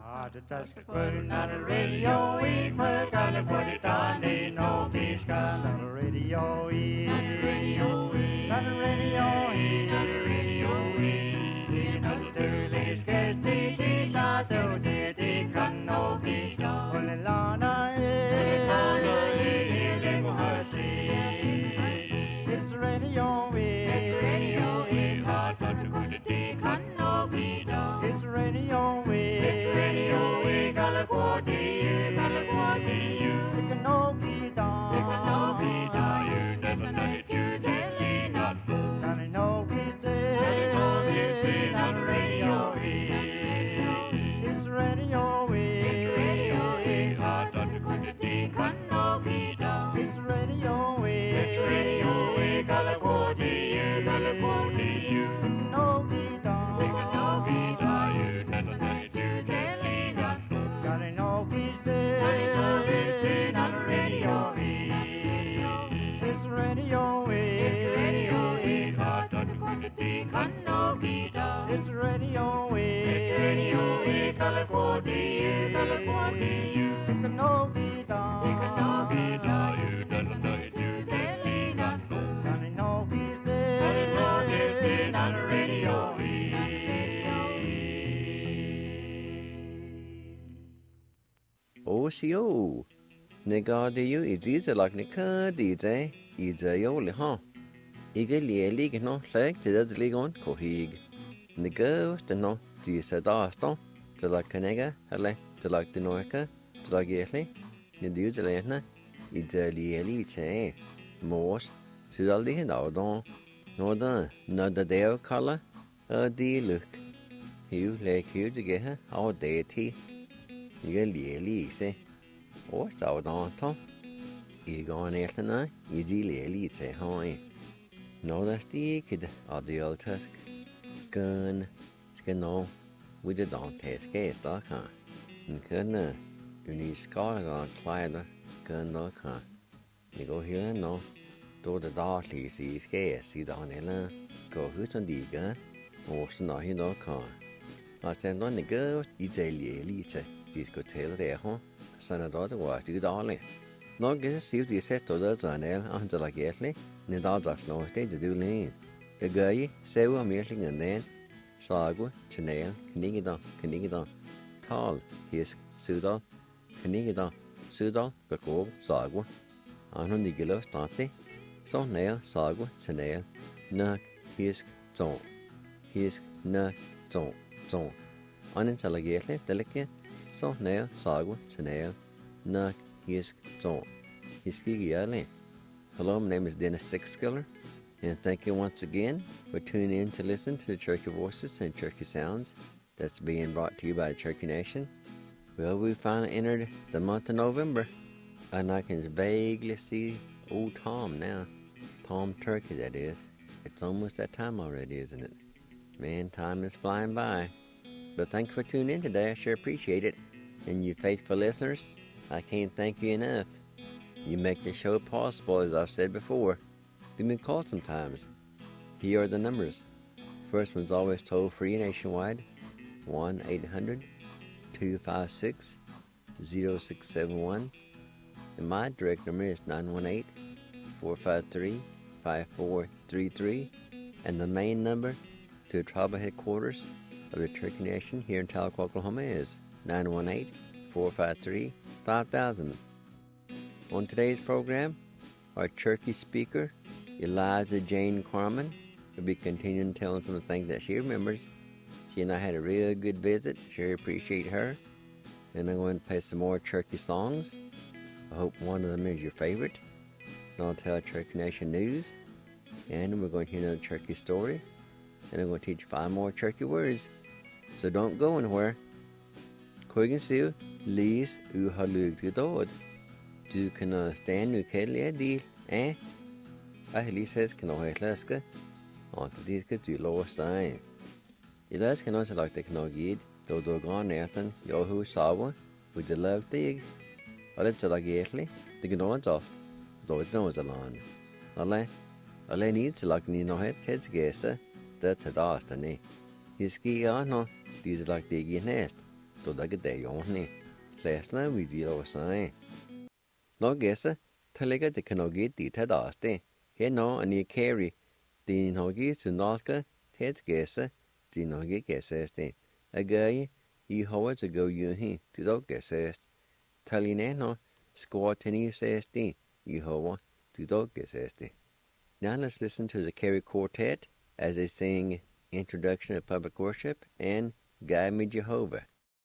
The touch putting on the radio, we put on the body down, ain't no peace on the radio, on the radio, on the radio, on the radio, in Australia, scarce the data, though the can no be done. Only Lana, it's radio, it's radio, hard but to go to the can no be done. It's radio, it's radio, California, California, it can no be done. It can no be done. You never know it, you telling us more. Can it no be stay? On the radio, it's radio, it's radio, hard but to go to the can no be done. It's radio, California, California, it can no be done. It can no be done. You never know it, you telling us more. Can it no be stay? On the radio, it's radio, it's radio, hard but to go to the can no be done. It's radio, California, California, it can no be done. It can no be done. You never know it, you telling us more. Can it no be stay? Can it no be stay on the radio? Osio, negadiu idiza like nika DJ, idayoli ha. Igelie lig no leg to the ligon kohig. Nego the no disa daston, to like canega, hele, to like the noika, to like yetli, nidu the lena, idali che, mors, sudaldi hindadon, no the deo color, di look. Hugh like Hugh to get her, all deity. Igelie se, or so don't tom. Igon eltena, idili che hoi. No, that's the kid of the old tusk. Gun, skin we did don't taste gay, dog, huh? And couldn't you need scar on Clyde, gun, dog, huh? You go here, no. Do the dog see gay, see down in go hoot on the gun, or so no, you know, car. I said, on the girl, it's a elite, this could tell there, huh? Son of daughter was do darling. No, get see the set to the tunnel until I get it. The dogs no stage to do lean. The guy, several milking and then Sagu, Chanel, Canigidon, Tall, his Sudal, Canigidon, Sudal, Bacob, Sagu, on the Gillo Stante, so nail, Sagu, Chanel, Nuck, his zone, his nuck, zone. Until I get it, delicate, so nail, Sagu, Chanel, Nuck, his zone, his ski early. Hello, my name is Dennis Sixskiller, and thank you once again for tuning in to listen to the Cherokee Voices and Cherokee Sounds that's being brought to you by the Cherokee Nation. Well, we finally entered the month of November, and I can vaguely see old Tom now. Tom Turkey, that is. It's almost that time already, isn't it? Man, time is flying by. But thanks for tuning in today. I sure appreciate it. And you faithful listeners, I can't thank you enough. You make the show possible, as I've said before. Give me a call sometimes. Here are the numbers. First one's always toll-free nationwide, 1-800-256-0671. And my direct number is 918-453-5433. And the main number to the tribal headquarters of the Cherokee Nation here in Tahlequah, Oklahoma is 918-453-5000. On today's program, our Cherokee speaker, Eliza Jane Carmen, will be continuing telling some of the things that she remembers. She and I had a real good visit. Sure appreciate her. And I'm going to play some more Cherokee songs. I hope one of them is your favorite. And I'll tell Cherokee Nation news. And we're going to hear another Cherokee story. And I'm going to teach you 5 more Cherokee words. So don't go anywhere. Koigan Siu, Lees Uhalug to Dod. Du kan stand nu kælge deal, eh? I says kan have klaske. Og det skal du lov sig. Ellers kan også lagt det kan give, då du går nærten, jeg hus saver, with the love dig. Og det er egentlig, det kan også oft. Då er det også land. Alle need til lagt ni noget til gæse, det til dasterne. Hiski ja no, det er lagt dig i næst. to the day on. Last night we zero sign. No guess, Telega the Kanogi did Tadaste. He no and he carry the Nogi to Nalka, Ted guess, the Nogi guesses. A guy, he however to go you he to the guesses. Talinano, squat tennis says the Yehovah to the guesses. Now let's listen to the Carey Quartet as they sing Introduction to Public Worship and Guide Me Jehovah.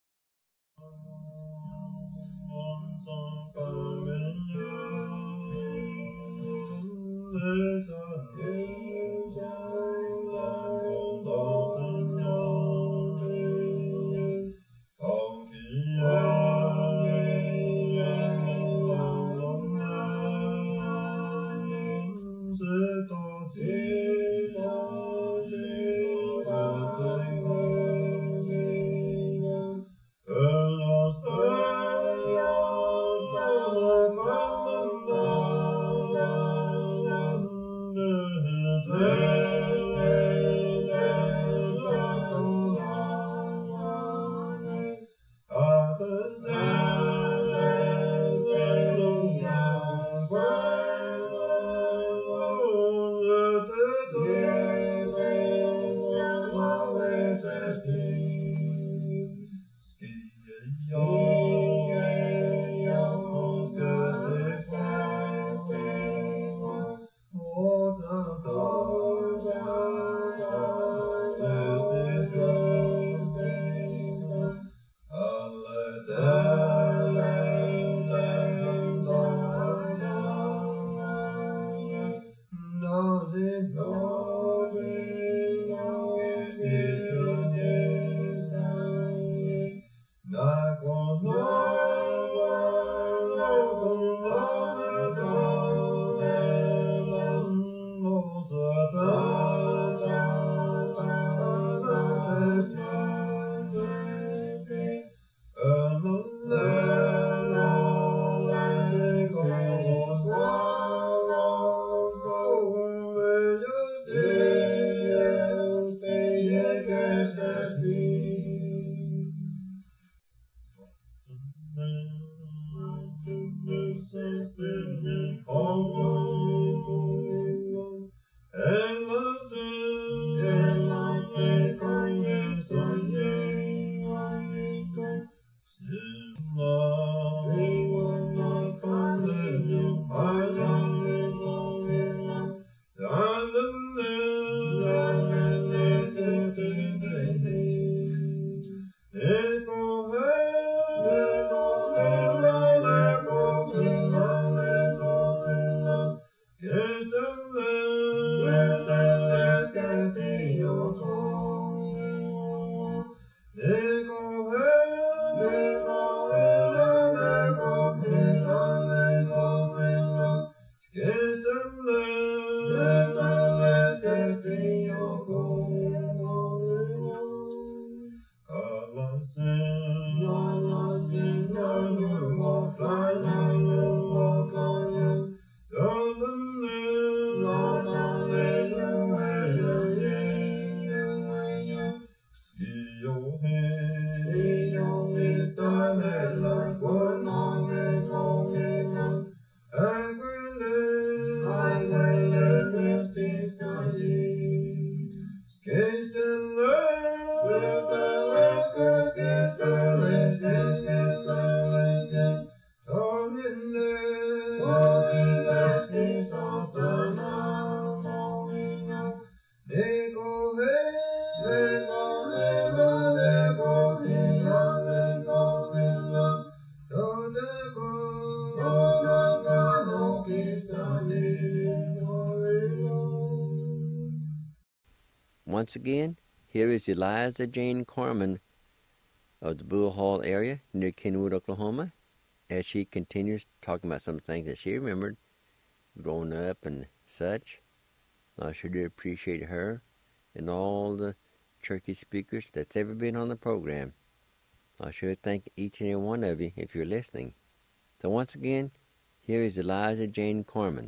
Once again, here is Eliza Jane Corman of the Bull Hall area near Kenwood, Oklahoma, as she continues talking about some things that she remembered growing up and such. I sure do appreciate her and all the churchy speakers that's ever been on the program. I sure thank each and every one of you if you're listening. So once again, here is Eliza Jane Corman.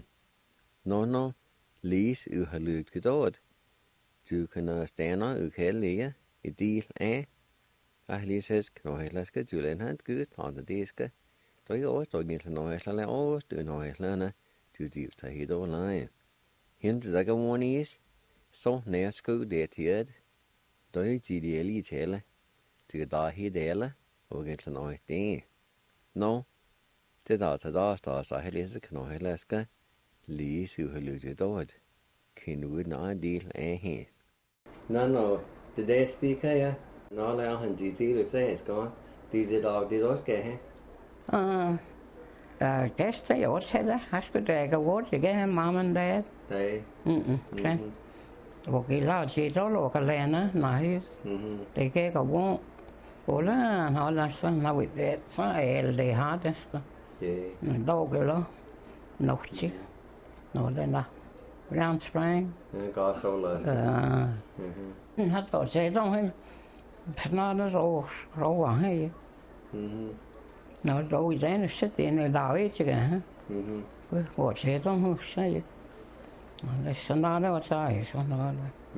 No, Lise uhalud gedod. Du kan stæne uhellige i del af Ahlisesk noheslaska tylenhän kyysthaanta tiiska. Toi oostogilta noheslalle oostu noheslana tytiivtä hidolain. Hinta takamuonis, so nærsku det tid. Toi tidieli tælle, ty da hidela, og gilta nohti. No, det der så ahlisesk noheslaska, lige syvhelytte dård. Kinu en del af her. Nå, det der stikker jeg. Nå, der han de til det sagde skåret. Det der det også skal have. Det er jo også det. Jeg skulle da ikke gå til det mamma og dad. Nej. Okay. Og vi lader til det og lande. Nej. Det kan ikke gå. Ola har la sådan har vi det. Så er det har det skal. Men dog eller nok til. Nå den der. Brandspring. Går så løs. Har du set dem? Snart så over her. Nå, dog i den sæt ind i dag, ikke kan? Hvor ser du hus, sagde. Og det sådan der var taget, sådan der.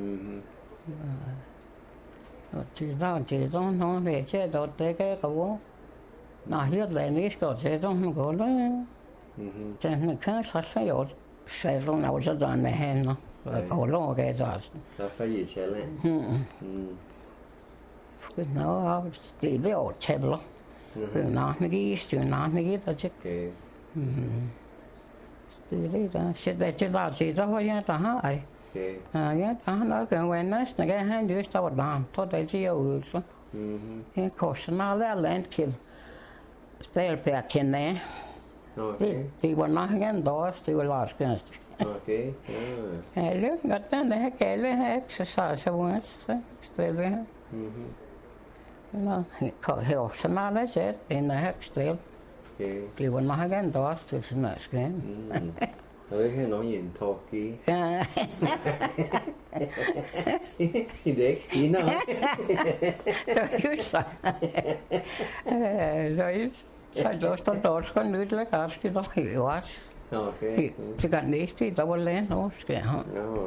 Og til dem, når det til at det kan gå. Nå, helt længe skal til dem gå der. Den kan så jo sagde du noget sådan med hænder. Og lov gav det. Der får I tælle. Nå, det er jo tæller. Det er nærmest der til. Det er der. Så det er der til, der har jeg der har. Ja, der har nok en ven næsten. Jeg har en lyst over der. Så det er til at ud. En kursen er landkild. Stelpær kender. Det var nok en dag, det var larskens. Okay. Ja, det er godt, den der gælde her exercise once. Stelpær. Nå, her sådan er det set, en af stel. Det var nok en dag, det sådan er skæn. Og det kan nogen en talk i. Ja. Det er ikke skinner. Det er just så. Så er det også dårligt at nytte lidt afsked og helt. Okay. Så kan næste, der var land også, skal jeg.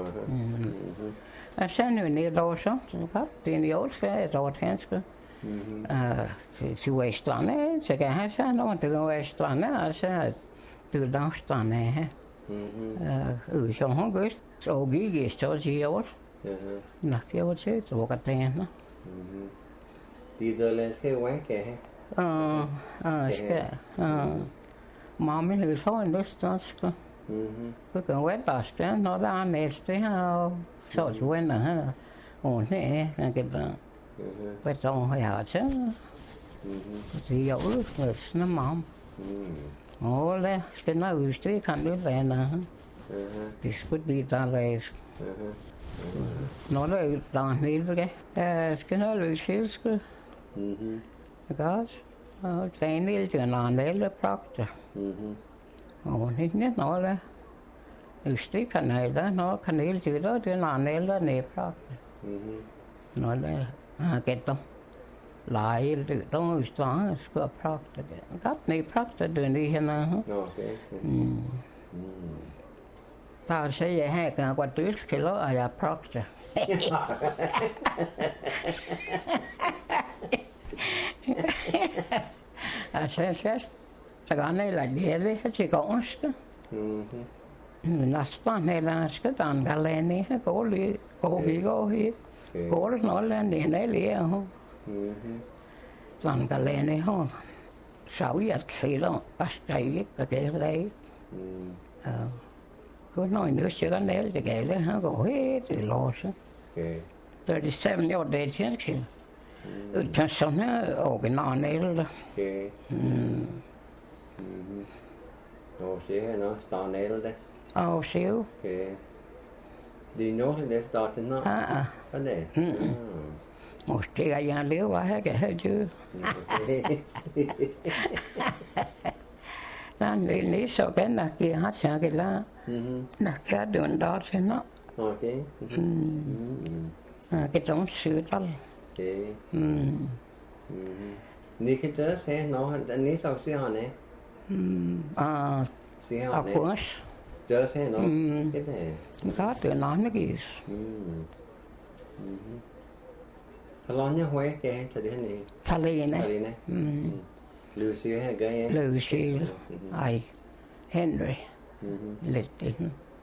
Og så er det jo ned også, det er en jord, skal jeg, der var tænske. Til Vestrande, så kan jeg sige, når det går Vestrande, altså, det er der strande her. Så hun gøst, så gik jeg så til år. Nå, jeg var til, så var det henne. De der skal jo ikke have. Skal mamma havde så en lyst også. Det kan være bare skal, når der er næste her, og så venner her. Og det er, jeg kan bare. Hvad så har jeg til? Det er jo udfløsende mamma. Og det skal nok udstå, kan det være. Det skulle de der læse. Når der er der hele, jeg skal nok løse hele skud. Ikke også? Og Daniel, det er en anden prakter. Og det er ikke noget der. Udstå kanaler, når kanel til det er en anden der nedprakter. Når det er gætter. Leje, det er udstående, skal prakter det. Godt nedprakter det er lige henne. Okay. Der siger jeg, at jeg kan gå dyrt til, og jeg prakter. Altså, så kan jeg lade det til gårdske. Næsten eller skal der en galene her, går hit. Går det noget, den er lærer hun. Sådan galene her. Så jeg tæller, og skal ikke, og det er det. Kun når en løsjækker næl, det gælder, han går helt i låse. 37 år, det er tjenskil. Utan sådan her originalnæl. Og se her nå, starnæl det. Og se jo. Det er noget, der starter nå. Sådan det. Måske er jeg lever her, kan jeg dø. Dan lili so kan nak ki ha cha ke la. Nak ka dun da thế nó. Okay. Cái trống sữa đó. Okay. Ni kan tớ se nó ni sau se han ne. Se han ne. Of course. Tớ se nó. Cái này. Có từ nó cái. How long you wait again to the end? Talene. Lucy again. Lucy. I. Henry. Little.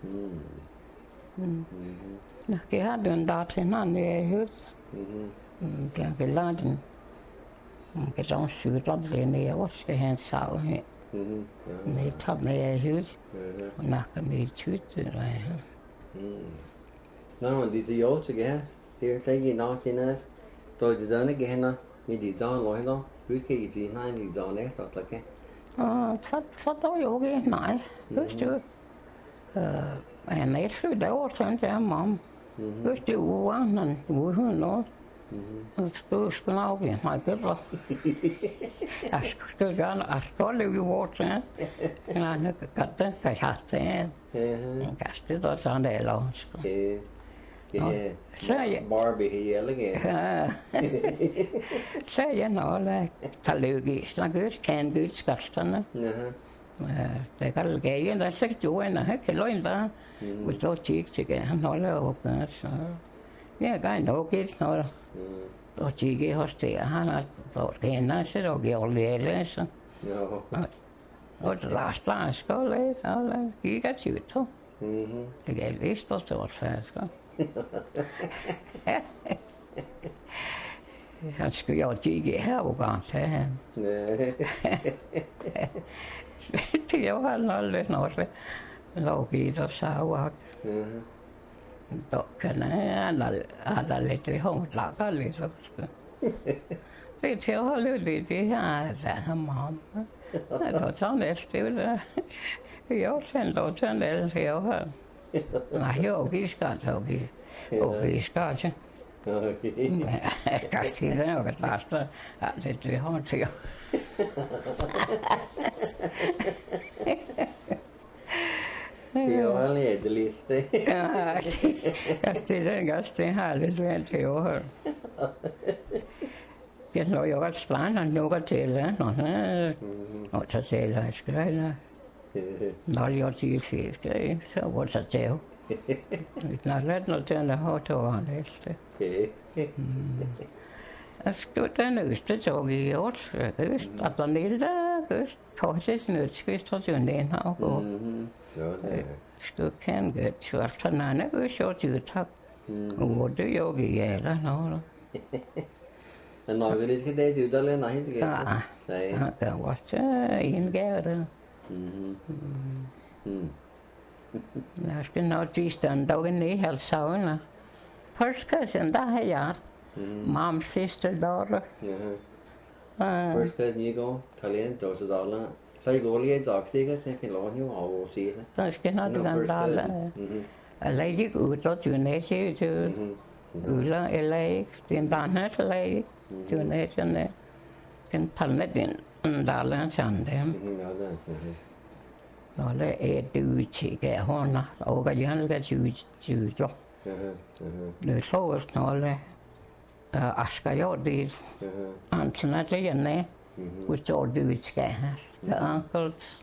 Cái hát đường đạt thì nó này hết. Cái lá thì cái trong sự đó thì này quá cái hàng sao hết. Này thắp này hết. Nó cái này chút rồi. Nó đi đi ô chứ cái thì thấy gì nó xin nó tôi chỉ nói cái nó như đi ra ngồi nó cứ cái gì nó đi ra này đó là cái Phát tới vô cái này. Cứ chứ. En nej skulle det åt sen till mamma. Just det oannan, hon då. Skulle jag ha det. Jag skulle ju åt sen. Jag katten ska hatta. Kastet då så det långt. Barbie here again. Säger några talugis, lagus kan guds kastarna. Det kan ge en där sex år en här kan då och så chick han håller upp så ja kan nog inte några och chick har det han har då det när så då går det så ja och det lasta skulle alla giga ut då det är visst då så ska han skulle jag chick här och ganska Tío alle noille logiito saua. Tokkana alla letri homla kalliso. Tío alle liti ja mamma. Då tar nästa jag sen då sen det jag har. Nej, jag giska så giska. Kasi na ako basta letri hom tío. Jag har ledeliste. Ja, det är ganska härligt väl till år. Jag når jo også stranden lukker til, og så selv jeg skal, når jeg til fisk, så var det så til. Når det når til at have to år næste. Jeg skulle den øste tog i års, øst, og den lille øst, korses nødskyst og sådan en her. Skulle kan gøre tørt, så nærmere øst og tyrtak. Og det jo i eller noget. Men når vi skal det ud eller nej det Ja, det var så en gave. Jeg skal nok tilstand dog en helt savne. Først kan jeg der har jeg. Mam sidste daughter. Først kan jeg gå talent og så der. Så jeg går lige dag sikkert så kan låne jo over sig. Så skal nok den der. Lady ud og gymnasiet til. Ulla eller den barnet eller gymnasiet. Den pallet den der land sådan. Nå det du tjekke hona og jeg vil sige jo. Det så også noget asker jo det. Antingen det jeg nej. Hvis så du skal have. The uncles.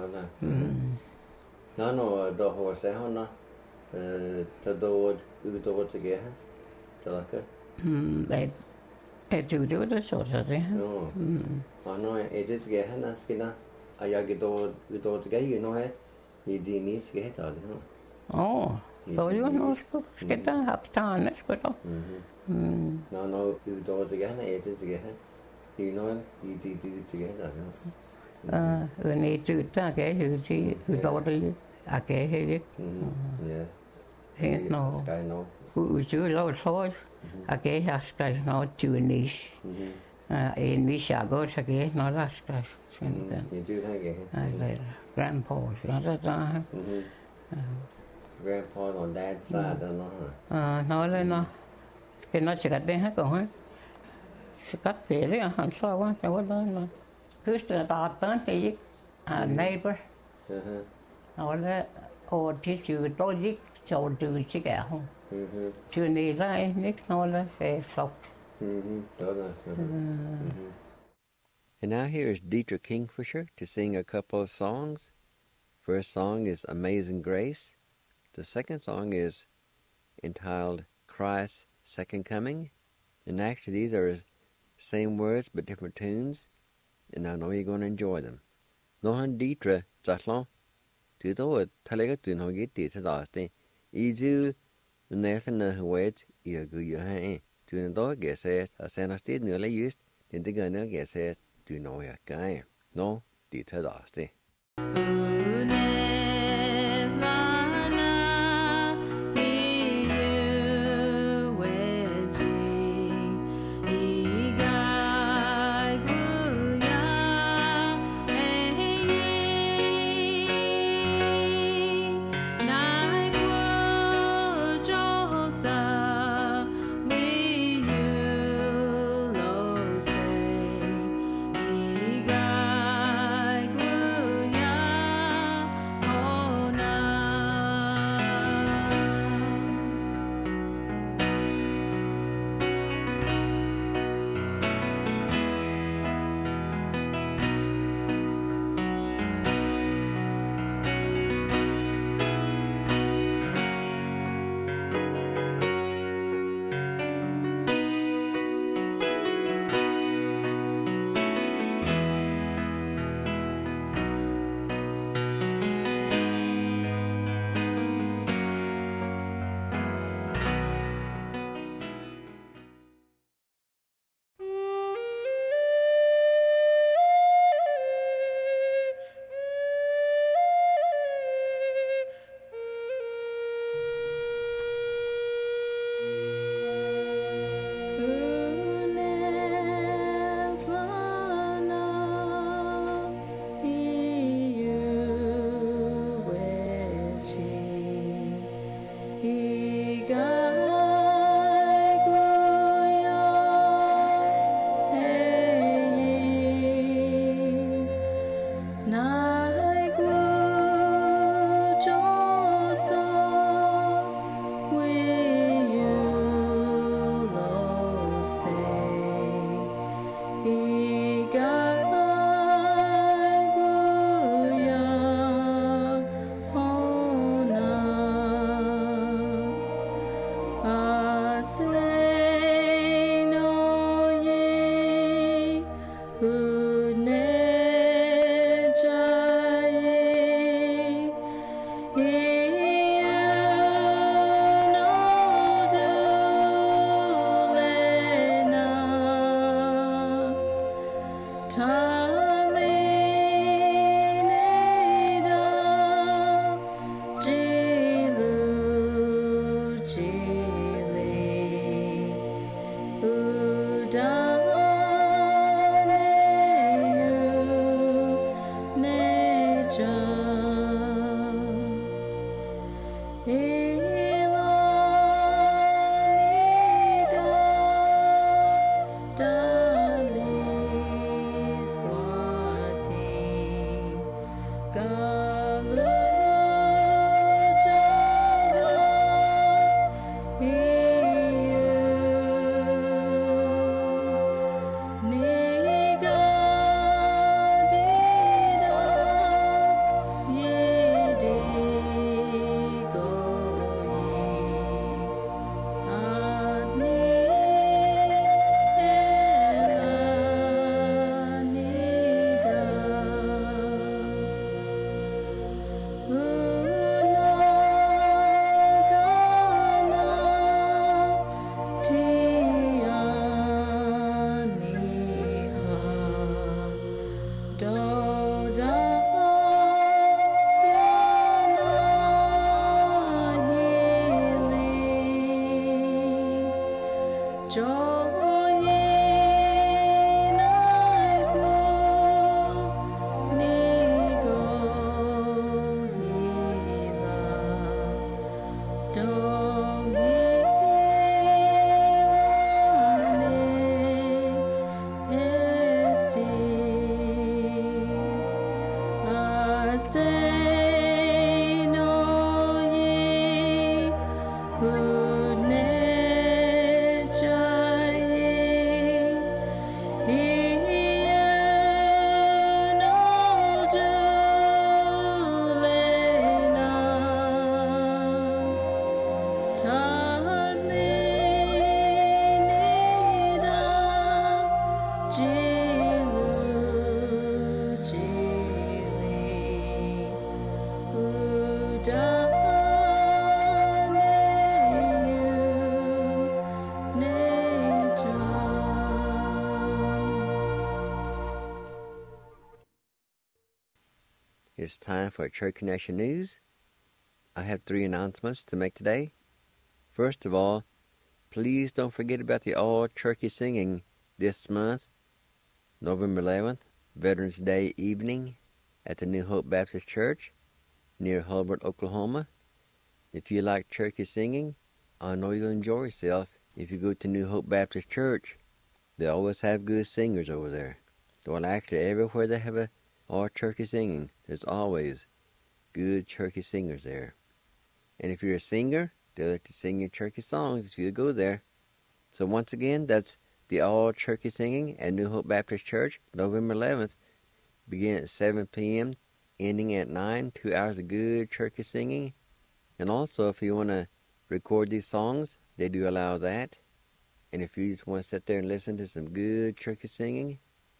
Nå der har så hona der ud over til gære. Så der kan du det så det. Og nu det skal han skal og jeg går ud til gære nu her. I de ni skal have det. Så jo nu skal der have taget skal du. Nå ud over til gære det til gære. I nu I de til gære der. Nei du der kan jo ud over det. Jeg kan helt. Ja. Helt nå. Skal nå. Du lov så. Jeg kan jeg skal nå tunis. En vis jeg går så kan nå der skal. I do that Grandpa, der. Grandpa on dad's side and Nói nó cái nó sẽ cắt đây hết rồi sẽ cắt để đấy hắn sao quá cháu quá đó cứ từ đó tới thì neighbor nói là thì chữ tôi biết cho từ chứ cả không chữ này lại nick nói là sẽ sọc. And now here is Dietrich Kingfisher to sing a couple of songs. First song is Amazing Grace. The second song is entitled Christ's Second Coming. And actually, these are the same words but different tunes, and I know you're going to enjoy them. No han dietre zatlan, to do talega to no get it last day. Easy, nothing words, you go your hand. To the dog guess it, I send a state nearly used, then the gunner guess it, to know your guy. No, dietre last day. It's time for Church Connection News. I have 3 announcements to make today. First of all, please don't forget about the all-turkey singing this month, November 11th, Veterans Day evening at the New Hope Baptist Church near Hulbert, Oklahoma. If you like turkey singing, I know you'll enjoy yourself if you go to New Hope Baptist Church. They always have good singers over there. Well, actually, everywhere they have a all-turkey singing, there's always good turkey singers there. And if you're a singer, they'll let you sing your turkey songs if you go there. So once again, that's the all-turkey singing at New Hope Baptist Church, November 11th, beginning at 7 p.m., ending at 9, 2 hours of good turkey singing. And also, if you want to record these songs, they do allow that. And if you just want to sit there and listen to some good turkey singing,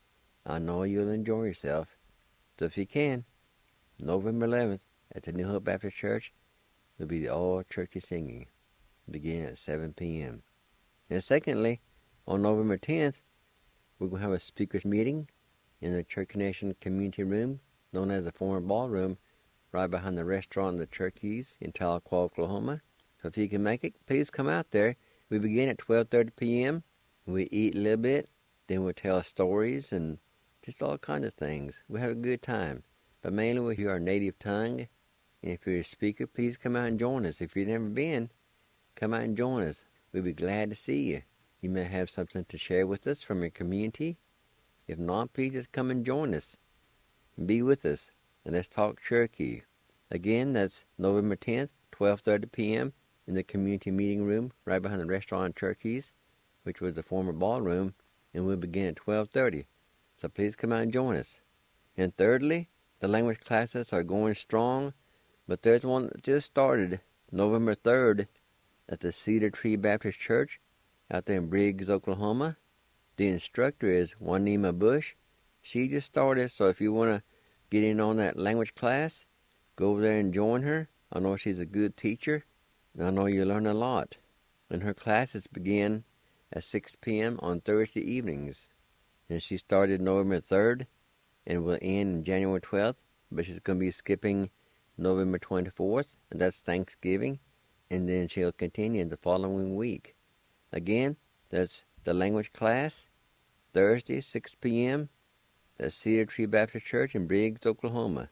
I know you'll enjoy yourself. So if you can, November 11th at the New Hope Baptist Church will be the all-turkey singing, beginning at 7 p.m. And secondly, on November 10th, we're going to have a speakers meeting in the Church Connection Community Room, known as the former ballroom, right behind the restaurant The Turkeys in Tahlequah, Oklahoma. So if you can make it, please come out there. We begin at 12:30 p.m. We eat a little bit, then we'll tell stories and just all kinds of things. We have a good time. But mainly we'll hear our native tongue. And if you're a speaker, please come out and join us. If you've never been, come out and join us. We'll be glad to see you. You may have something to share with us from your community. If not, please just come and join us. And be with us. And let's talk Cherokee. Again, that's November 10th, 12:30 p.m. in the community meeting room right behind the restaurant Turkeys, which was the former ballroom. And we'll begin at 12:30. So please come out and join us. And thirdly, the language classes are going strong, but there's one that just started November 3rd at the Cedar Tree Baptist Church out there in Briggs, Oklahoma. The instructor is Juanima Bush. She just started, so if you want to get in on that language class, go over there and join her. I know she's a good teacher, and I know you'll learn a lot. And her classes begin at 6 p.m. on Thursday evenings. And she started November 3rd and will end January 12th, but she's going to be skipping November 24th, and that's Thanksgiving, and then she'll continue the following week. Again, that's the language class, Thursday, 6 p.m., at Cedar Tree Baptist Church in Briggs, Oklahoma.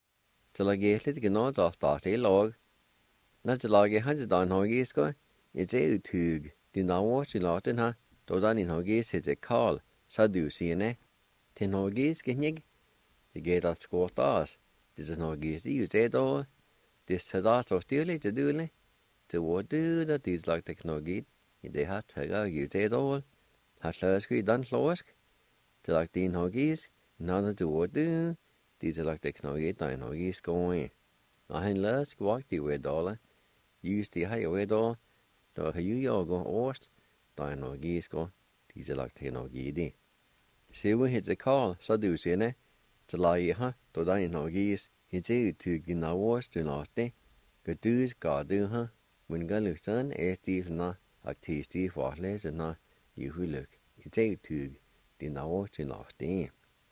Til å gi litt gnåd av starte I lag, når til å lage hans da en hagisko, utug, din avårs I laten ha, da den en hagis heter Karl, sa du sine, til en hagis gikk, det gikk at skått av, det er en hagis I da, det er da så stille til dule, til å du da de slag til knogit, I det hatt høyga da, har sløsk I den slåsk, til at din hagis, nada til å du, de til at det knogit da en hagis gående. Og han løsk vakt I vedale, just I hei vedale, da har jeg og årst, da en hagis gå, de til at det knogit. Se hvor heter Karl, sa du sine, til lage ha, da den hagis, heter utug din årst du nate, gedus ga du ha, men galustan stifna, aktisti forlesena, I huluk, heter utug din årst du nate.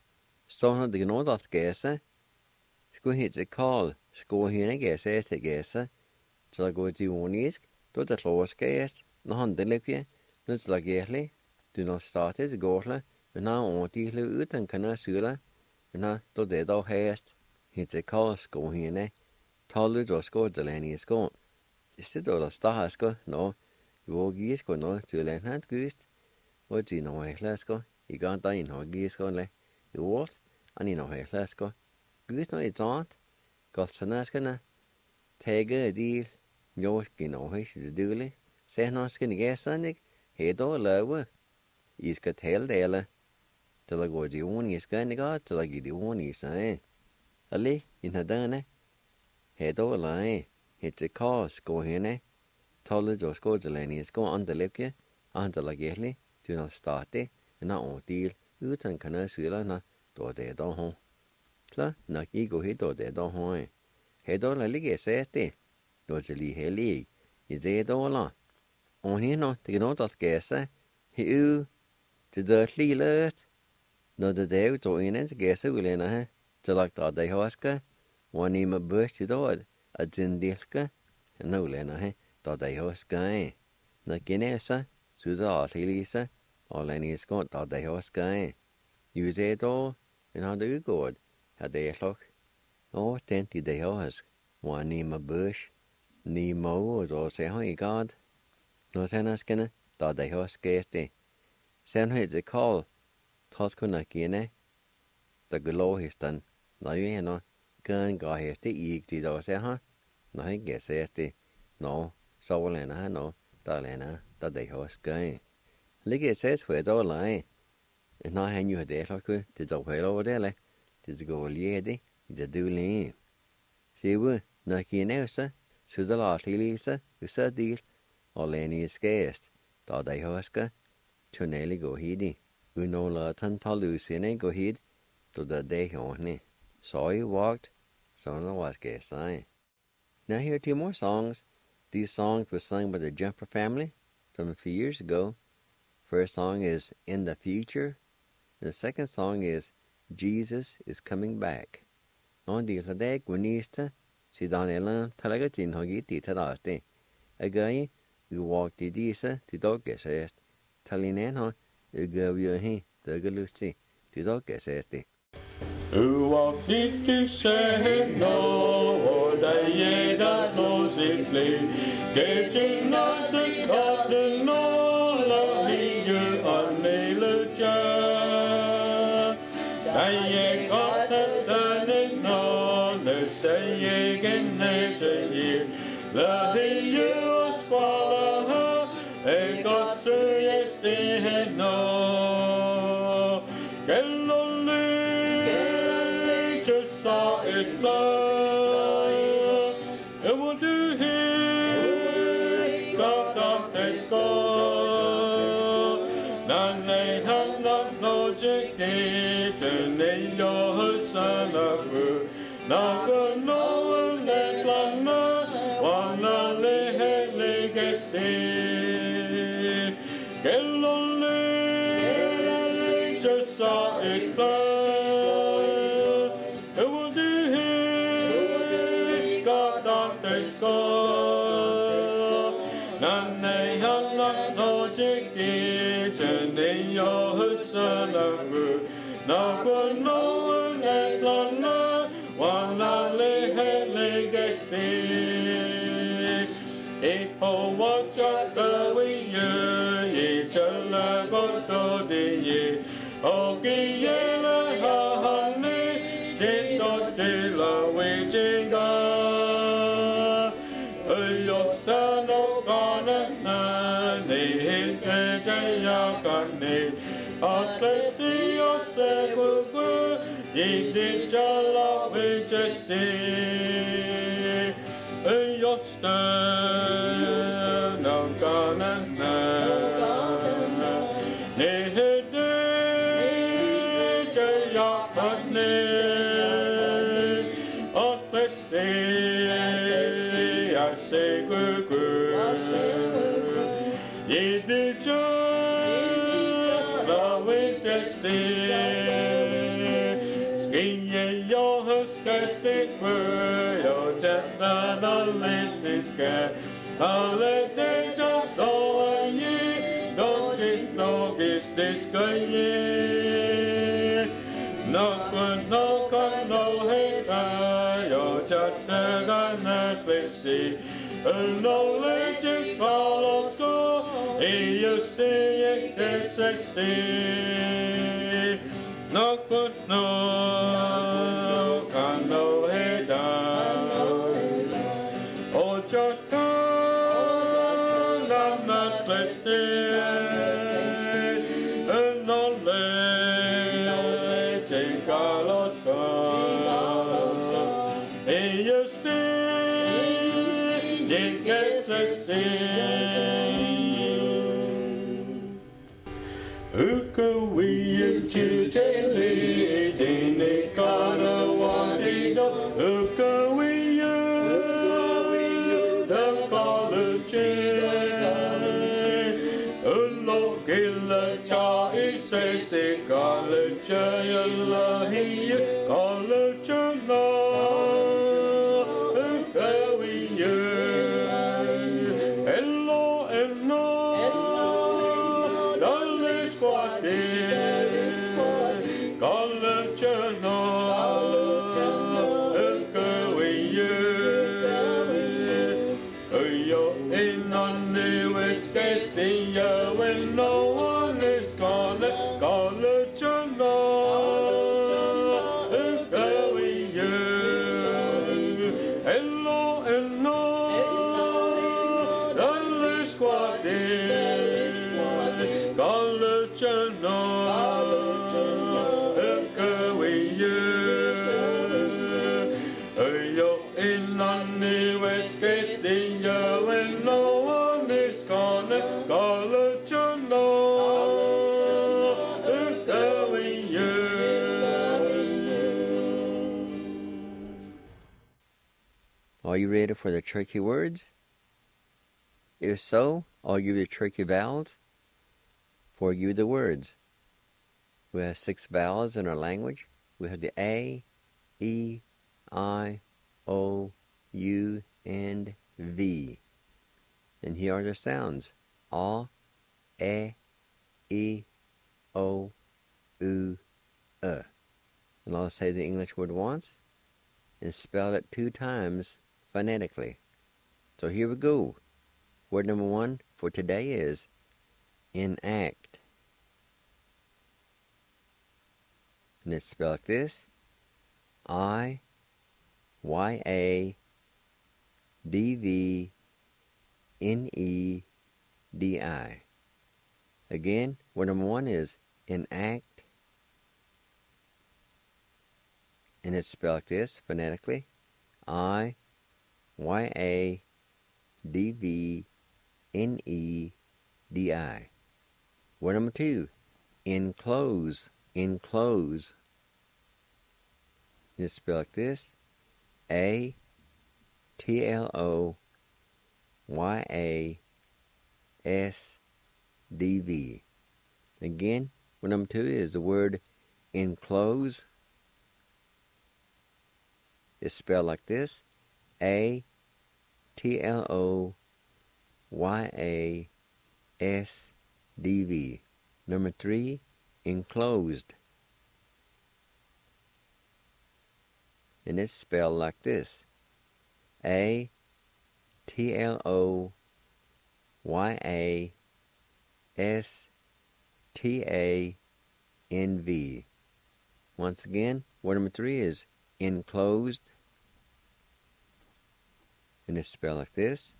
Så han det nåd at gæse, skulle hete Karl, skulle hende gæse til gæse, til at gå til unisk, da det slås gæst, når han det løpje, når det slag gæslig, du når startet gåsle, men han ordentlig uten kan syle, men han da det da hæst, hete Karl skulle hende, taler da skulle det længe I skån. Det sidder da stahasker, når jo gisker når til længe han gyst, og de når hæslasker, I gang der en har gisker I året, og I når hæslasker. Gyst når I trådt, godt sannaskerne, tager de jorske når hæstes døle, så når skal I gæserne ikke, hæt og løve. I skal tale det eller, til at gå de ord I skal ikke, til at give de ord I sig. Alle, I har døgnet, hæt og løve, hæt til kors gå henne, taler og skådelene I skal andre løbke, og han til at gælde, til at starte, men har ordil uten kan jeg syle na då det då hon. Klar, nak I gå hit då det då hon. He då la ligge sæsti. Då så li helig. I det då la. Og hende, det kan også gæse, he til det lille, når det er jo en eneste gæse udlænder her, til lagt af det højske, hvor ni med børs til det, at den dilke, en udlænder her, der det højske. Når genæse, så det er tilise, og længe skånd, der det højske. Jo det då, men har det udgået, har det slok. Og den til det højske, hvor ni med børs, ni må, og så har I godt. Når han skænde, der det højske det. Sen har det kald, trods kunne gene, der går lovhistan, når vi henne, kan gå heste ikke til der også her, når han gør sig det, når solen er nå, der lander, der det højske. Ligge sæt for et år leje, når han jo har det klokke, det der hele over det, det går lige det, det du lige. Se hvor, når gene også, så der lader til lise, så del, og længe skæst, der det højske, tunnel gå hidi. Unola tantalusine go hid to the day honey. So he walked, so no was gay sign. Now here are 2 more songs. These songs were sung by the Jumper family from a few years ago. First song is In the Future. The second song is Jesus is Coming Back. On the other day, Gwenista, si Daniela, Talagatin Hogi Titaraste. A guy who walked the Disa to dog says, Talinenho. Gav ju he, det går lustigt. Det då kan sägas det. Walk inte säg no, och det är det no simply. Get in us and got the no, love you on me lucha. Det är gott att det no, det säger igen det ju. Love you swallow her, det gott så just det no. Who could we se kalcha yallahi kalcha na kawiye hello dalle swati kalcha na kawiye yo in on the west ya when no one is gonna kalcha na kawiye hello dalle swati kalcha na kawiye yo in on the west ya when no one is gonna kalcha na kawiye. Are you ready for the tricky words? If so, I'll give you the tricky vowels for you the words. We have 6 vowels in our language. We have the A, E, I, O, U, and V. And here are the sounds. A, E, O, U, And I'll say the English word once and spell it 2 times phonetically. So here we go. Word number 1 for today is enact. And it's spelled like this: I-Y-A-D-V-N-E-D-I. Again, word number 1 is enact. And it's spelled like this phonetically: I-Y-A-D-V-N-E-D-I. Word number 2, enclose. Enclose. It's spelled like this: A-T-L-O-Y-A-S-D-V. Again, word number 2 is the word enclose. It's spelled like this: A-T-L-O-Y-A-S-D-V. Number 3, enclosed. And it's spelled like this: A-T-L-O-Y-A-S-T-A-N-V. Once again, word number 3 is enclosed. And it's spelled like this: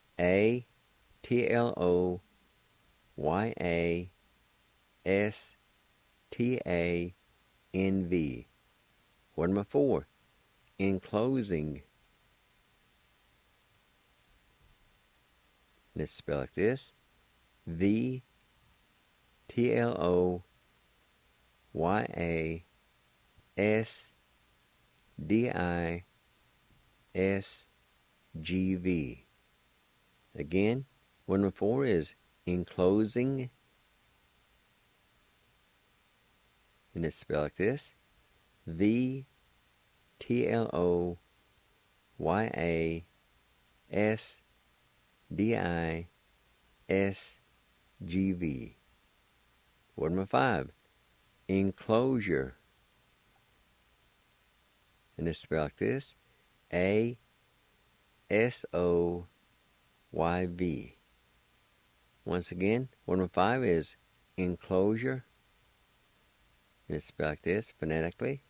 A-T-L-O-Y-A-S-T-A-N-V. Word number 4, enclosing. And it's spelled like this: V-T-L-O-Y-A-S-D-I-S-G-V. Again, word number 4 is enclosing. And it's spelled like this: V-T-L-O-Y-A-S-D-I-S-G-V. Word number 5, enclosure. And it's spelled like this: A-S-O-Y-V. Once again, word number 5 is enclosure. And it's spelled like this phonetically: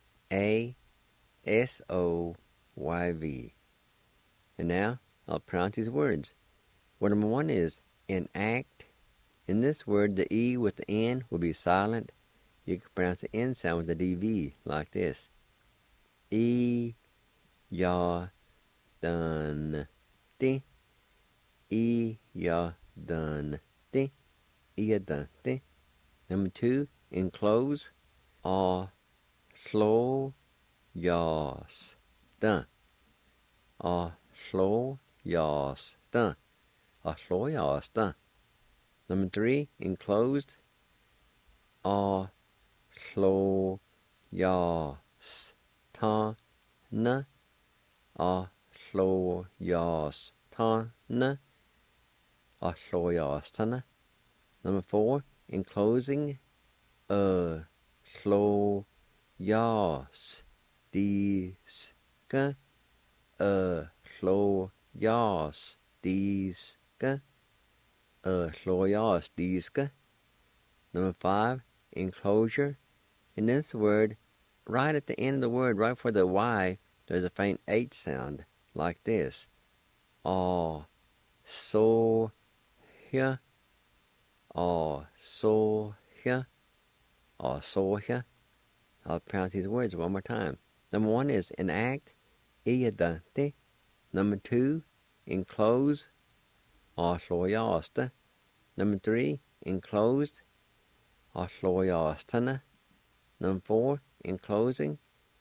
A-S-O-Y-V. And now I'll pronounce these words. Word number 1 is enact. In this word, the E with the N will be silent. You can pronounce the N sound with the DV like this: E-ya-dun-ti. E-ya-dun-ti. E-ya-dun-ti. Number 2, enclose. A-slo-yas-dun. A-slo-yas-dun. A-slo-yas-dun. Number 3, enclosed. a hlo yas ta na a hlo yas ta na a hlo yas ta na. Number 4, in closing, hlo yas dis ka hlo yas dis ka hlo yas dis ka. Number 5, enclosure. In this word, right at the end of the word, right for the Y, there's a faint H sound, like this. Ah, so, here. Ah, so, here. Ah, so, here. I'll pronounce these words one more time. Number 1 is enact, iadante. Number 2, enclose, ahloyasta. Number 3, enclosed, ahloyastana. Number 4, enclosing,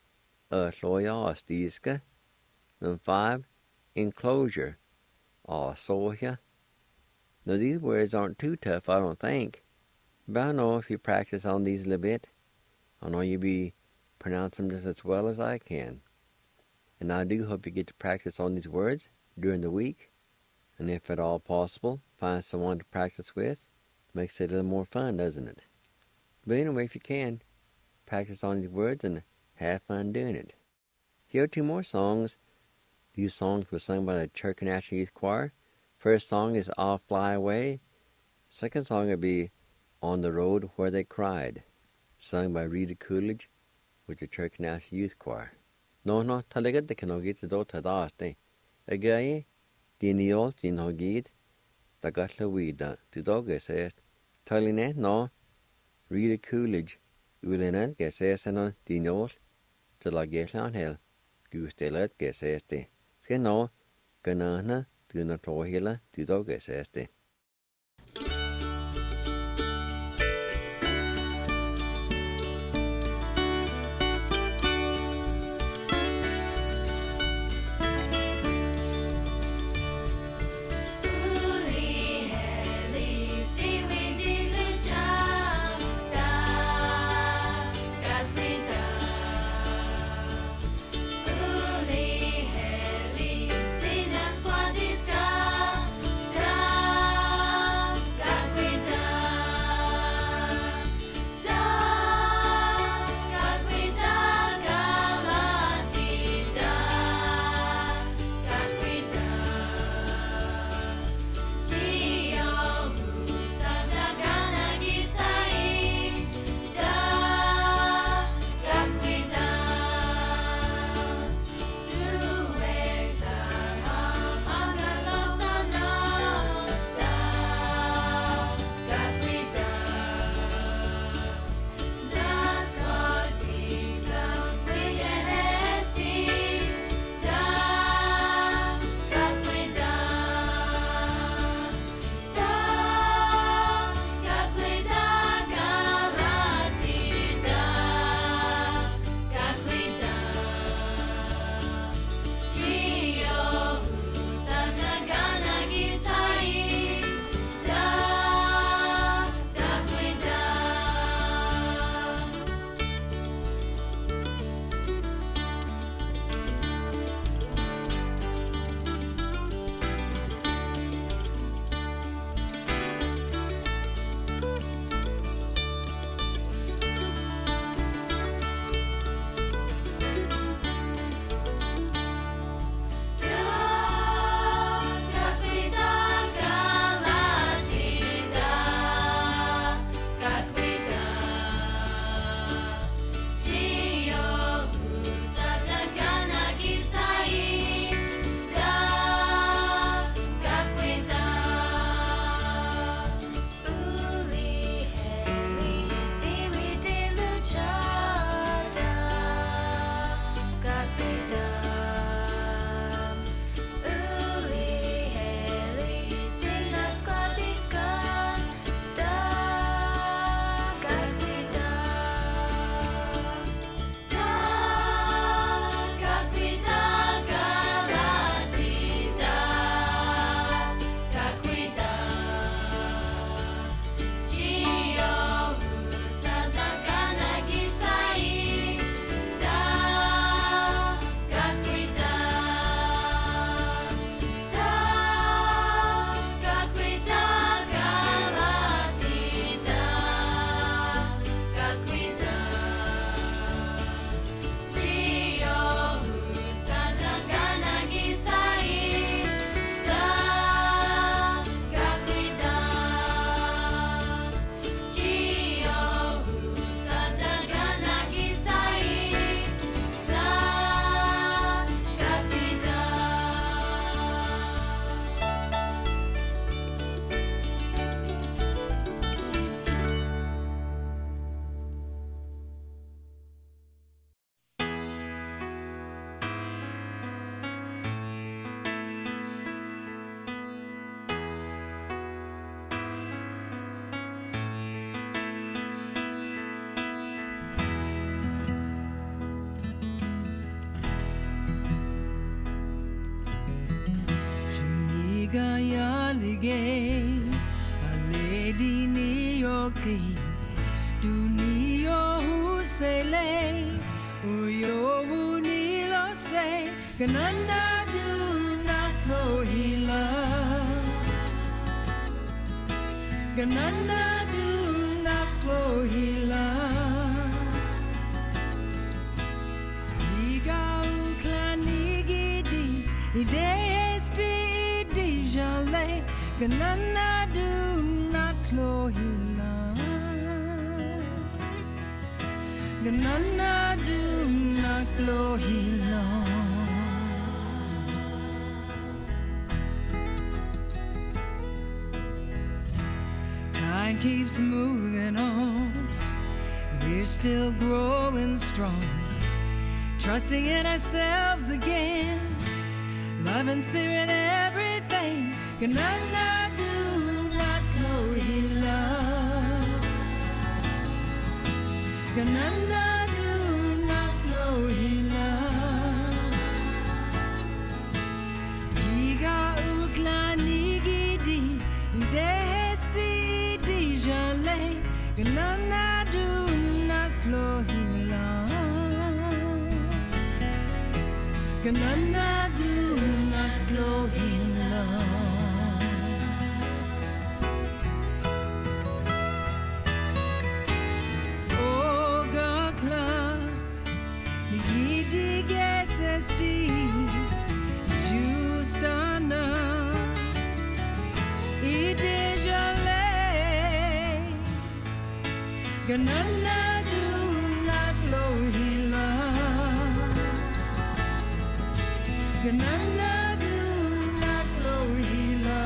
ahloyastiska. Number 5, enclosure, ahsoya. Now these words aren't too tough, I don't think, but I know if you practice on these a little bit, I know you'll be pronouncing them just as well as I can. And I do hope you get to practice on these words during the week. And if at all possible, find someone to practice with. Makes it a little more fun, doesn't it? But anyway, if you can, practice on these words and have fun doing it. Here are 2 more songs. These songs were sung by the Church National Youth Choir. First song is I'll Fly Away. Second song will be On the Road Where They Cried, sung by Rita Coolidge with the Church National Youth Choir. No, talaga de kanogit do tadaste. Agaye, diniol dinogit, da gatla wida, to dogesest. Taline no, Rita Coolidge, ulenet gesest no diniol, to la getlan hel, gustelet geseste. Ske no, ganana, do not tohila, to dogeseste. Da Gayalige, a lady New York, do New York Sele, Uyo Nilo say, Gananda do not flow hila. Gananda do not flow hila. Iga uklanigidi, idesti dijale. Gananda do not flow hila. Gananda do not flow hila. Time keeps moving on. We're still growing strong, trusting in ourselves again. Love and spirit, everything. Ganana do not flow in love. Ganana do not flow in love. Iga ukla nigidi, desti dijale. Ganana do not flow in love. Ganana do not flow in love. Oh, Gakla, Nigidi Gesesti, Justana, Idejale, Ganana do not flow in love. Ganana do not flow hila.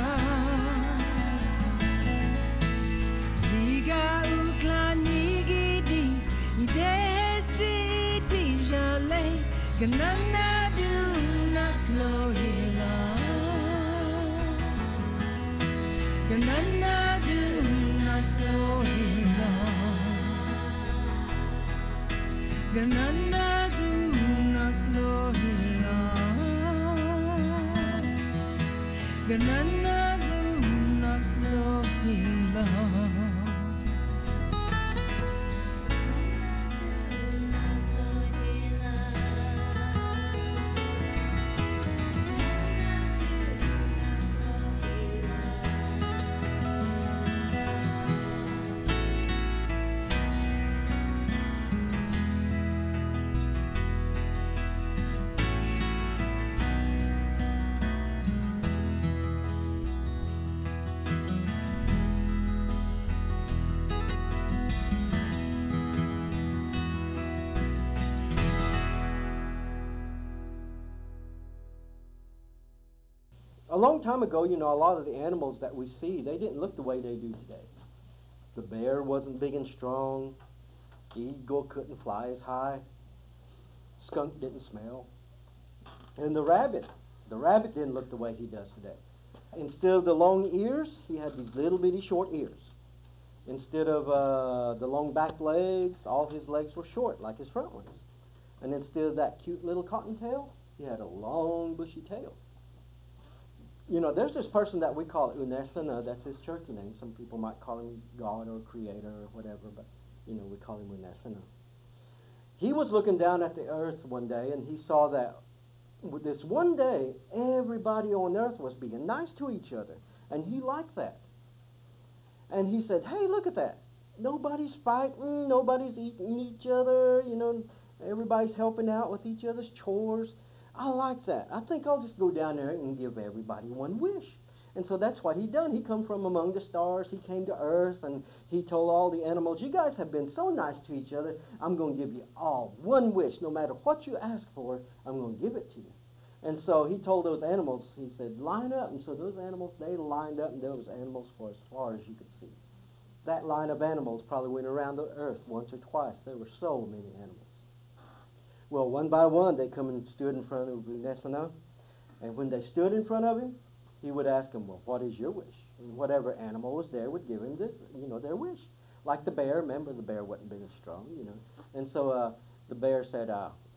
Iga ukla nigidi, idesti dijale. Ganana do not flow hila. Ganana do not flow hila. Ganana do not flow hila. Ganana do not flow in love. A long time ago, you know, a lot of the animals that we see, they didn't look the way they do today. The bear wasn't big and strong. The eagle couldn't fly as high. Skunk didn't smell. And the rabbit didn't look the way he does today. Instead of the long ears, he had these little bitty short ears. Instead of the long back legs, all his legs were short, like his front ones. And instead of that cute little cottontail, he had a long bushy tail. You know, there's this person that we call Uneslana, that's his Cherokee name. Some people might call him God or Creator or whatever, but, you know, we call him Uneslana. He was looking down at the earth one day, and he saw that this one day, everybody on earth was being nice to each other, and he liked that. And he said, hey, look at that. Nobody's fighting, nobody's eating each other, you know, everybody's helping out with each other's chores. I like that. I think I'll just go down there and give everybody one wish. And so that's what he done. He come from among the stars. He came to earth, and he told all the animals, you guys have been so nice to each other, I'm going to give you all one wish. No matter what you ask for, I'm going to give it to you. And so he told those animals, he said, line up. And so those animals, they lined up, and there was animals for as far as you could see. That line of animals probably went around the earth once or twice. There were so many animals. Well, one by one, they come and stood in front of Uneslana. And when they stood in front of him, he would ask them, well, what is your wish? And whatever animal was there would give him this, you know, their wish. Like the bear, remember the bear wasn't big and strong, you know. And so the bear said,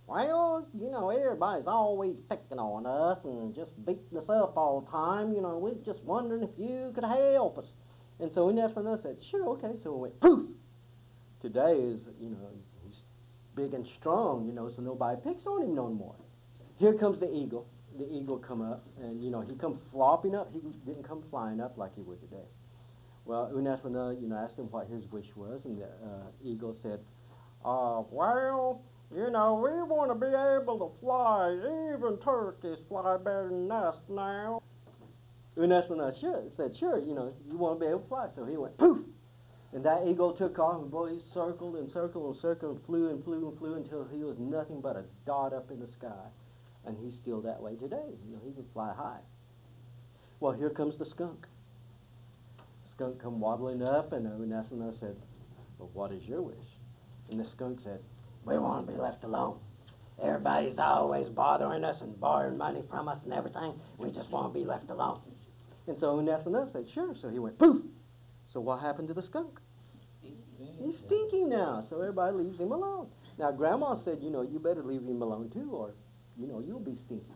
well, everybody's always picking on us and just beating us up all the time. We're just wondering if you could help us. And so Unaslanah said, sure, okay. So we went, poof. Today is, he's big and strong, so nobody picks on him no more. Here comes the eagle. The eagle come up, and, he come flopping up. He didn't come flying up like he would today. Well, Unaslanah, asked him what his wish was, and the eagle said, well, we want to be able to fly. Even turkeys fly better than us now. Unaslanah said, sure, you want to be able to fly. So he went, poof! And that eagle took off, and boy, he circled and circled and circled and flew and flew and flew until he was nothing but a dot up in the sky. And he's still that way today. He can fly high. Well, here comes the skunk. The skunk come waddling up, and Unaslanah said, well, what is your wish? And the skunk said, we want to be left alone. Everybody's always bothering us and borrowing money from us and everything. We just want to be left alone. And so Unaslanah said, sure. So he went, poof. So what happened to the skunk? He's stinky now, so everybody leaves him alone. Now, Grandma said, you better leave him alone too, or, you'll be stinky.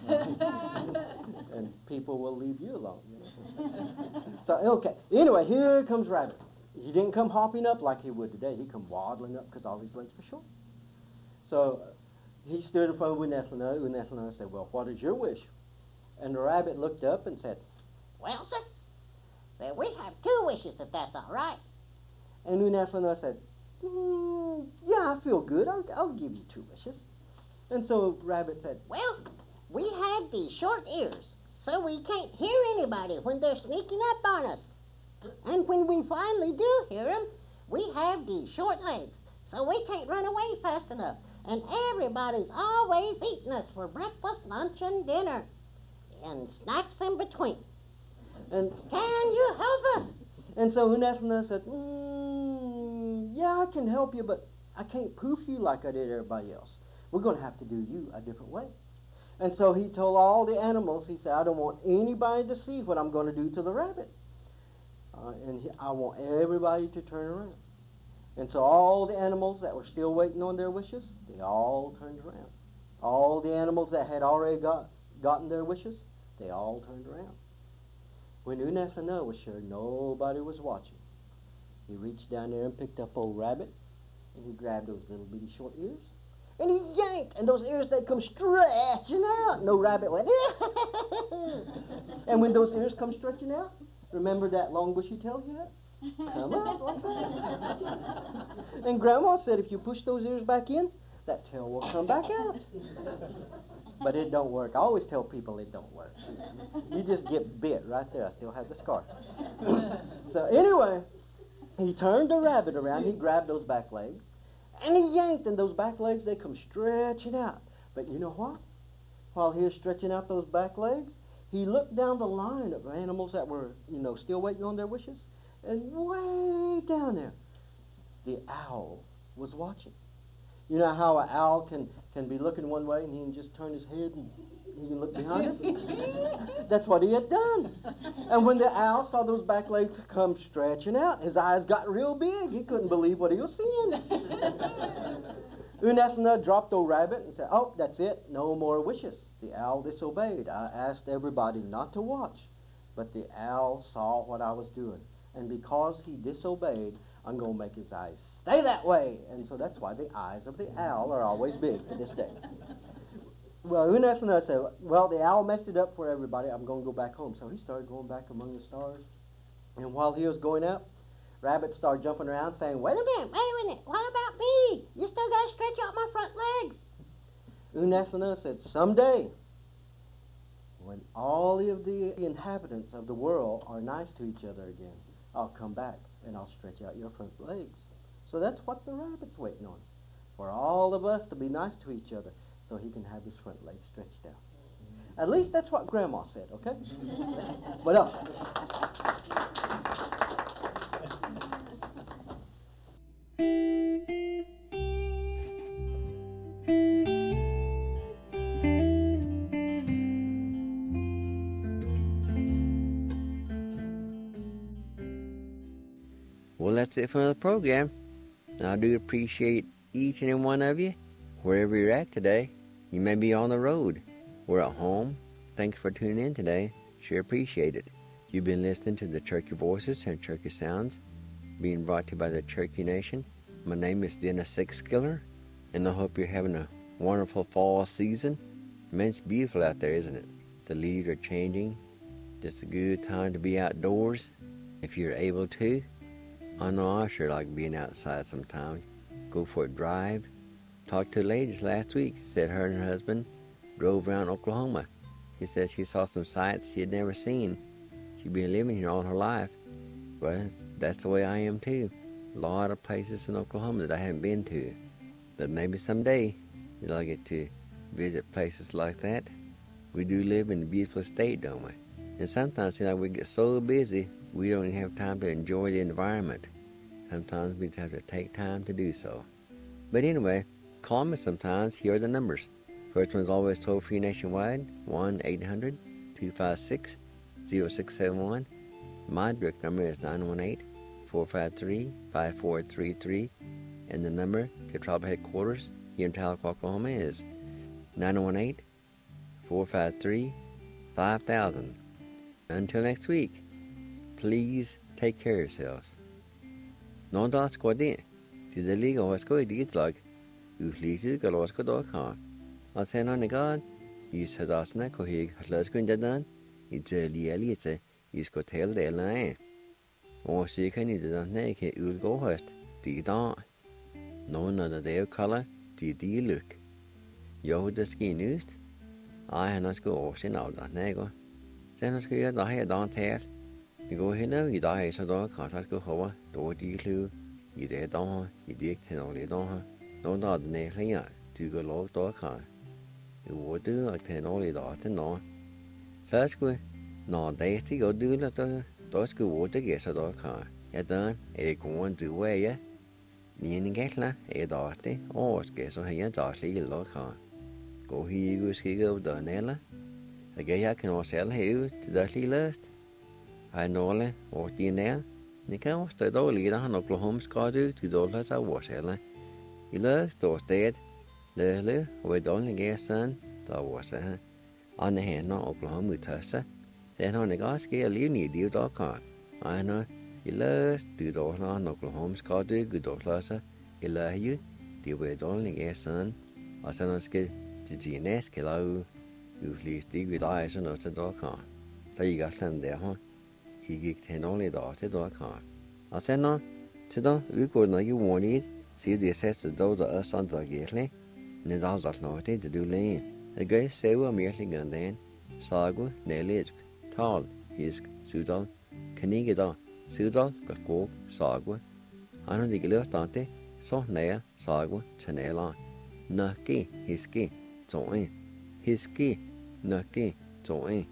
And people will leave you alone. So, okay. Anyway, here comes Rabbit. He didn't come hopping up like he would today. He come waddling up because all his legs were short. So he stood in front of Unaslanah. Unaslanah said, well, what is your wish? And the rabbit looked up and said, well, sir, we have 2 wishes, if that's all right. And Unaslanah said, yeah, I feel good. I'll give you 2 wishes. And so Rabbit said, well, we have these short ears, so we can't hear anybody when they're sneaking up on us. And when we finally do hear them, we have these short legs, so we can't run away fast enough. And everybody's always eating us for breakfast, lunch, and dinner, and snacks in between. And can you help us? And so Unaslanah said, yeah, I can help you, but I can't poof you like I did everybody else. We're going to have to do you a different way. And so he told all the animals, he said, I don't want anybody to see what I'm going to do to the rabbit. I want everybody to turn around. And so all the animals that were still waiting on their wishes, they all turned around. All the animals that had already gotten their wishes, they all turned around. When Unaslanah was sure nobody was watching, he reached down there and picked up old Rabbit, and he grabbed those little bitty short ears, and he yanked, and those ears, they come stretching out, and the rabbit went, and when those ears come stretching out, remember that long bushy tail you had? Come out like that. And Grandma said if you push those ears back in, that tail will come back out. But it don't work. I always tell people it don't work. You just get bit right there. I still have the scar. So anyway, he turned the rabbit around. He grabbed those back legs, and he yanked, and those back legs, they come stretching out. But you know what? While he was stretching out those back legs, he looked down the line of animals that were, still waiting on their wishes, and way down there, the owl was watching. You know how an owl can be looking one way and he can just turn his head and he can look behind him? That's what he had done. And when the owl saw those back legs come stretching out, his eyes got real big. He couldn't believe what he was seeing. Unaslanah dropped old Rabbit and said, oh, that's it, no more wishes. The owl disobeyed. I asked everybody not to watch, but the owl saw what I was doing. And because he disobeyed, I'm going to make his eyes stay that way. And so that's why the eyes of the owl are always big to this day. Well, Unaslanah said, well, the owl messed it up for everybody. I'm going to go back home. So he started going back among the stars. And while he was going up, Rabbit started jumping around saying, wait a minute, what about me? You still got to stretch out my front legs. Unaslanah said, someday, when all of the inhabitants of the world are nice to each other again, I'll come back and I'll stretch out your front legs. So that's what the rabbit's waiting on, for all of us to be nice to each other so he can have his front legs stretched out. At least that's what Grandma said, okay? What else? Well, that's it for the program. And I do appreciate each and every one of you Wherever you're at today, you may be on the road. We're at home. Thanks for tuning in today. Sure appreciate it. You've been listening to the Cherokee Voices and Cherokee Sounds, being brought to you by the Cherokee Nation. My name is Dennis Sixskiller, and I hope you're having a wonderful fall season. Man, it's beautiful out there, isn't it? The leaves are changing. Just a good time to be outdoors, if you're able to. I know I sure like being outside sometimes. Go for a drive. Talked to ladies last week. Said her and her husband drove around Oklahoma. She said she saw some sights she had never seen. She'd been living here all her life. Well, that's the way I am too. A lot of places in Oklahoma that I haven't been to. But maybe someday I'll get to visit places like that. We do live in a beautiful state, don't we? And sometimes, we get so busy, we don't even have time to enjoy the environment. Sometimes we just have to take time to do so. But anyway, call me sometimes. Here are the numbers. First one's always toll-free nationwide, 1-800-256-0671. My direct number is 918-453-5433. And the number to tribal headquarters here in Tahlequah, Oklahoma is 918-453-5000. Until next week, please take care of yourself. Nå da skal det, til det ligger hos gå I dit lag, utlise galåske da kan. Og sen han God, I sadasene kohig hatløskun jadan, I tølige lise, I skal tale det eller ei. Og så kan I det ne ikke utgå høst, de da. Noen av det er kaller, de luk. Jo, det skal nyst. Han skal også navne nego. Sen skal jeg da her da til. Det går henne I dag så da kanskje skal hova, da de klu. I det da, I det til noe da. Nå da det nedlige, du går lov da kan. Jo, du og til noe da til nå. Så skal nå det til å du da skal det gå så da kan. Ja da, det går du vei. Nien gætla da det, og skal så her da slik da kan. Gå hygge skigge over da nella. Jeg kan også selv have til det slik løst. Har nåle og de nær. Det kan også stå dårligt, da han Oklahoma skal ud til dårligt af vores heller. I løs står sted, løle og et dårligt gæsten, der vores her. Andre hænder Oklahoma udtøster. Så han ikke også sker liv i det, der kan. Andre, I løs, du dårligt af Oklahoma skal ud til dårligt. I løs, det var et dårligt gæsten. Og så når skal til de næste kan lave udflist, det vil dreje sig noget til der kan. Der I godt sådan der her. I gik til nogle dag til der kan. Og så når til der udgår når I ordentligt, så det sætter dog der er sådan der gældig. Men der er så noget det du læge. Det gør sæver mere end den. Sagu, nælisk, tal, hisk, sudal, kanige der, sudal, gå, sagu. Han har ikke løst det, så nær, sagu, tænaler. Nøkke, hiske, tåen. Hiske, nøkke, tåen.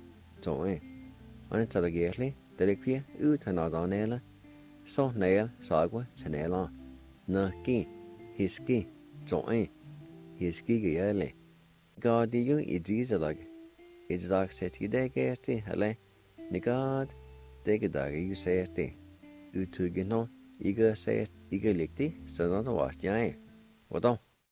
Han tager det gældig. Det er ikke ud til noget andet. Så nær, sagu, tænaler. Nøkke, hiske, tåen. Hiske gældig. Gør det jo I disse dag. I dag sæt I det gæste, eller? Negad, det kan dag I sæt det. Udtrykken når, I gør sæt, I gør ligge det, så når der var jeg. Hvordan?